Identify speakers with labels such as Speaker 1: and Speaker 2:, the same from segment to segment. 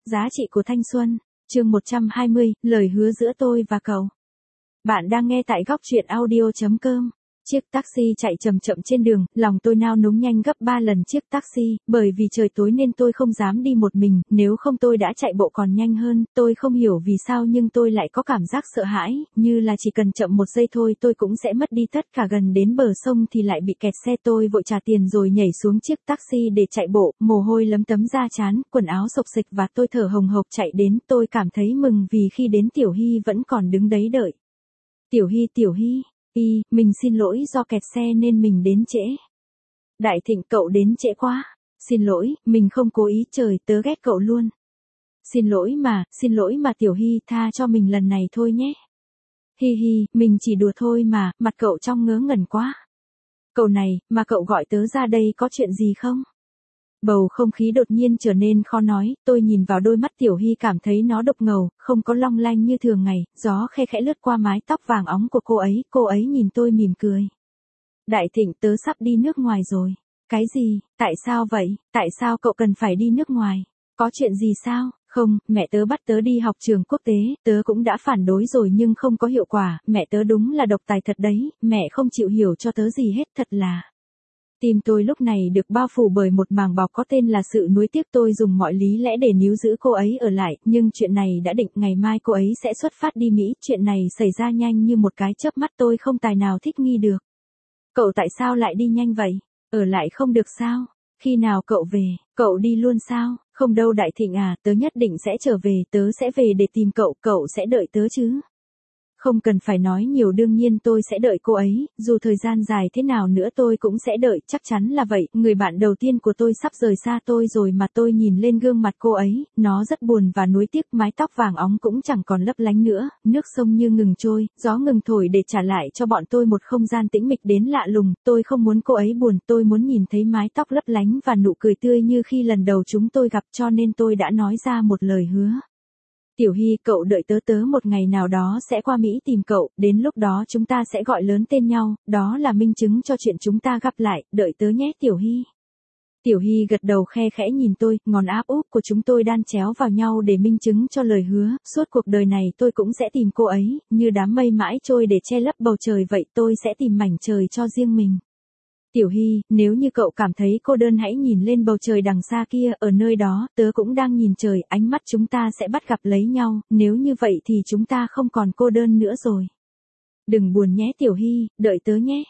Speaker 1: Giá trị của thanh xuân, chương 120, lời hứa giữa tôi và cậu. Bạn đang nghe tại góc truyện audio.com. Chiếc taxi chạy chậm chậm trên đường, lòng tôi nao núng nhanh gấp 3 lần chiếc taxi, bởi vì trời tối nên tôi không dám đi một mình, nếu không tôi đã chạy bộ còn nhanh hơn, tôi không hiểu vì sao nhưng tôi lại có cảm giác sợ hãi, như là chỉ cần chậm 1 giây thôi tôi cũng sẽ mất đi tất cả, gần đến bờ sông thì lại bị kẹt xe, tôi vội trả tiền rồi nhảy xuống chiếc taxi để chạy bộ, mồ hôi lấm tấm da trán, quần áo xộc xệch và tôi thở hồng hộc chạy đến, tôi cảm thấy mừng vì khi đến Tiểu Hy vẫn còn đứng đấy đợi. Tiểu Hy. Mình xin lỗi do kẹt xe nên mình đến trễ. Đại Thịnh, cậu đến trễ quá. Xin lỗi, mình không cố ý, trời, tớ ghét cậu luôn. Xin lỗi mà Tiểu Hy, tha cho mình lần này thôi nhé. Hi, mình chỉ đùa thôi mà, mặt cậu trông ngớ ngẩn quá. Cậu này, mà cậu gọi tớ ra đây có chuyện gì không? Bầu không khí đột nhiên trở nên khó nói, tôi nhìn vào đôi mắt Tiểu Hy cảm thấy nó đục ngầu, không có long lanh như thường ngày, gió khe khẽ lướt qua mái tóc vàng óng của cô ấy nhìn tôi mỉm cười. Đại Thịnh, tớ sắp đi nước ngoài rồi. Cái gì, tại sao vậy, tại sao cậu cần phải đi nước ngoài? Có chuyện gì sao? Không, mẹ tớ bắt tớ đi học trường quốc tế, tớ cũng đã phản đối rồi nhưng không có hiệu quả, mẹ tớ đúng là độc tài thật đấy, mẹ không chịu hiểu cho tớ gì hết, thật là... Tim tôi lúc này được bao phủ bởi một màng bọc có tên là sự nuối tiếc, tôi dùng mọi lý lẽ để níu giữ cô ấy ở lại, nhưng chuyện này đã định, ngày mai cô ấy sẽ xuất phát đi Mỹ, chuyện này xảy ra nhanh như một cái chớp mắt, tôi không tài nào thích nghi được. Cậu tại sao lại đi nhanh vậy? Ở lại không được sao? Khi nào cậu về? Cậu đi luôn sao? Không đâu Đại Thịnh à, tớ nhất định sẽ trở về, tớ sẽ về để tìm cậu, cậu sẽ đợi tớ chứ? Không cần phải nói nhiều, đương nhiên tôi sẽ đợi cô ấy, dù thời gian dài thế nào nữa tôi cũng sẽ đợi, chắc chắn là vậy, người bạn đầu tiên của tôi sắp rời xa tôi rồi mà. Tôi nhìn lên gương mặt cô ấy, nó rất buồn và nuối tiếc, mái tóc vàng óng cũng chẳng còn lấp lánh nữa, nước sông như ngừng trôi, gió ngừng thổi để trả lại cho bọn tôi một không gian tĩnh mịch đến lạ lùng, tôi không muốn cô ấy buồn, tôi muốn nhìn thấy mái tóc lấp lánh và nụ cười tươi như khi lần đầu chúng tôi gặp, cho nên tôi đã nói ra một lời hứa. Tiểu Hy, cậu đợi tớ một ngày nào đó sẽ qua Mỹ tìm cậu, đến lúc đó chúng ta sẽ gọi lớn tên nhau, đó là minh chứng cho chuyện chúng ta gặp lại, đợi tớ nhé Tiểu Hy. Tiểu Hy gật đầu khe khẽ nhìn tôi, ngón áp út của chúng tôi đan chéo vào nhau để minh chứng cho lời hứa, suốt cuộc đời này tôi cũng sẽ tìm cô ấy, như đám mây mãi trôi để che lấp bầu trời vậy, tôi sẽ tìm mảnh trời cho riêng mình. Tiểu Hy, nếu như cậu cảm thấy cô đơn hãy nhìn lên bầu trời đằng xa kia, ở nơi đó, tớ cũng đang nhìn trời, ánh mắt chúng ta sẽ bắt gặp lấy nhau, nếu như vậy thì chúng ta không còn cô đơn nữa rồi. Đừng buồn nhé Tiểu Hy, đợi tớ nhé.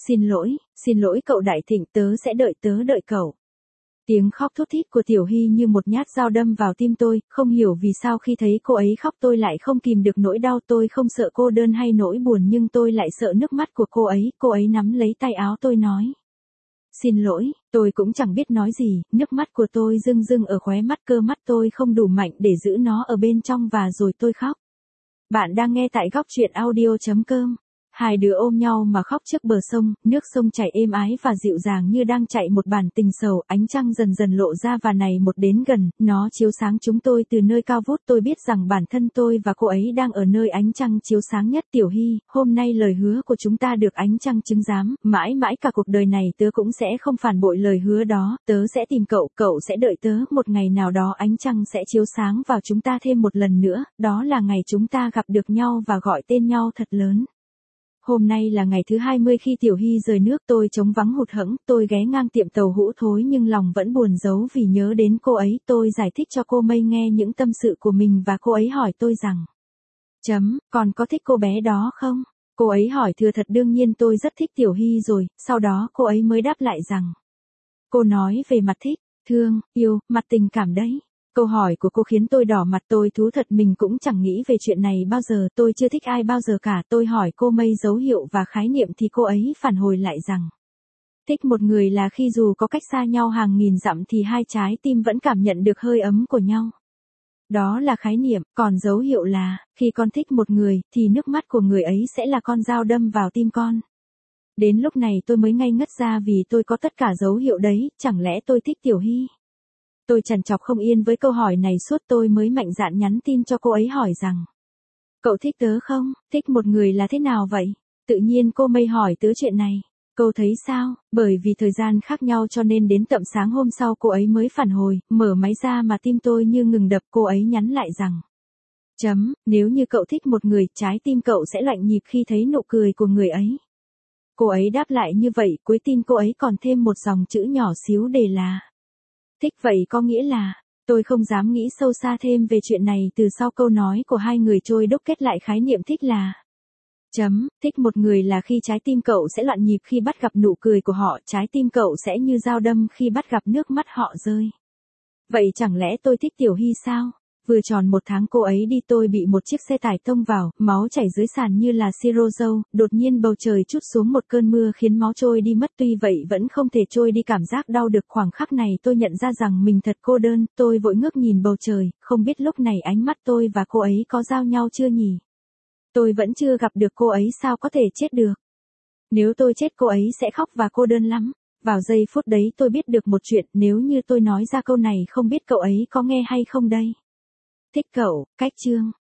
Speaker 1: Xin lỗi cậu Đại Thịnh, tớ sẽ đợi cậu. Tiếng khóc thút thít của Tiểu Hy như một nhát dao đâm vào tim tôi, không hiểu vì sao khi thấy cô ấy khóc tôi lại không kìm được nỗi đau, tôi không sợ cô đơn hay nỗi buồn nhưng tôi lại sợ nước mắt của cô ấy nắm lấy tay áo tôi nói. Xin lỗi, tôi cũng chẳng biết nói gì, nước mắt của tôi rưng rưng ở khóe mắt, cơ mắt tôi không đủ mạnh để giữ nó ở bên trong và rồi tôi khóc. Bạn đang nghe tại góc truyện audio.com. Hai đứa ôm nhau mà khóc trước bờ sông, nước sông chảy êm ái và dịu dàng như đang chạy một bản tình sầu, ánh trăng dần dần lộ ra và này một đến gần, nó chiếu sáng chúng tôi từ nơi cao vút, tôi biết rằng bản thân tôi và cô ấy đang ở nơi ánh trăng chiếu sáng nhất. Tiểu Hy, hôm nay lời hứa của chúng ta được ánh trăng chứng giám, mãi mãi cả cuộc đời này tớ cũng sẽ không phản bội lời hứa đó, tớ sẽ tìm cậu, cậu sẽ đợi tớ, một ngày nào đó ánh trăng sẽ chiếu sáng vào chúng ta thêm một lần nữa, đó là ngày chúng ta gặp được nhau và gọi tên nhau thật lớn. Hôm nay là ngày thứ 20 khi Tiểu Hy rời nước, tôi trống vắng hụt hẫng, tôi ghé ngang tiệm tàu hũ thối nhưng lòng vẫn buồn giấu vì nhớ đến cô ấy, tôi giải thích cho cô Mây nghe những tâm sự của mình và cô ấy hỏi tôi rằng, còn có thích cô bé đó không? Cô ấy hỏi thừa thật, đương nhiên tôi rất thích Tiểu Hy rồi, sau đó cô ấy mới đáp lại rằng, cô nói về mặt thích, thương, yêu, mặt tình cảm đấy. Câu hỏi của cô khiến tôi đỏ mặt, tôi thú thật mình cũng chẳng nghĩ về chuyện này bao giờ, tôi chưa thích ai bao giờ cả, tôi hỏi cô Mây dấu hiệu và khái niệm thì cô ấy phản hồi lại rằng, thích một người là khi dù có cách xa nhau hàng nghìn dặm thì hai trái tim vẫn cảm nhận được hơi ấm của nhau. Đó là khái niệm, còn dấu hiệu là, khi con thích một người, thì nước mắt của người ấy sẽ là con dao đâm vào tim con. Đến lúc này tôi mới ngây ngất ra vì tôi có tất cả dấu hiệu đấy, chẳng lẽ tôi thích Tiểu Hy? Tôi trằn trọc không yên với câu hỏi này suốt, tôi mới mạnh dạn nhắn tin cho cô ấy hỏi rằng, cậu thích tớ không? Thích một người là thế nào vậy? Tự nhiên cô Mây hỏi tớ chuyện này. Câu thấy sao, bởi vì thời gian khác nhau cho nên đến tận sáng hôm sau cô ấy mới phản hồi, mở máy ra mà tim tôi như ngừng đập. Cô ấy nhắn lại rằng, nếu như cậu thích một người, trái tim cậu sẽ loạn nhịp khi thấy nụ cười của người ấy. Cô ấy đáp lại như vậy, cuối tin cô ấy còn thêm một dòng chữ nhỏ xíu để là thích. Vậy có nghĩa là, tôi không dám nghĩ sâu xa thêm về chuyện này. Từ sau câu nói của hai người trôi đúc kết lại khái niệm thích là thích một người là khi trái tim cậu sẽ loạn nhịp khi bắt gặp nụ cười của họ, trái tim cậu sẽ như dao đâm khi bắt gặp nước mắt họ rơi. Vậy chẳng lẽ tôi thích Tiểu Hy sao? Vừa tròn 1 tháng cô ấy đi tôi bị một chiếc xe tải tông vào, máu chảy dưới sàn như là siro dâu, đột nhiên bầu trời trút xuống một cơn mưa khiến máu trôi đi mất, tuy vậy vẫn không thể trôi đi cảm giác đau được. Khoảng khắc này tôi nhận ra rằng mình thật cô đơn, tôi vội ngước nhìn bầu trời, không biết lúc này ánh mắt tôi và cô ấy có giao nhau chưa nhỉ? Tôi vẫn chưa gặp được cô ấy, sao có thể chết được? Nếu tôi chết cô ấy sẽ khóc và cô đơn lắm. Vào giây phút đấy tôi biết được một chuyện, nếu như tôi nói ra câu này không biết cậu ấy có nghe hay không đây. Thích cậu, cách chương.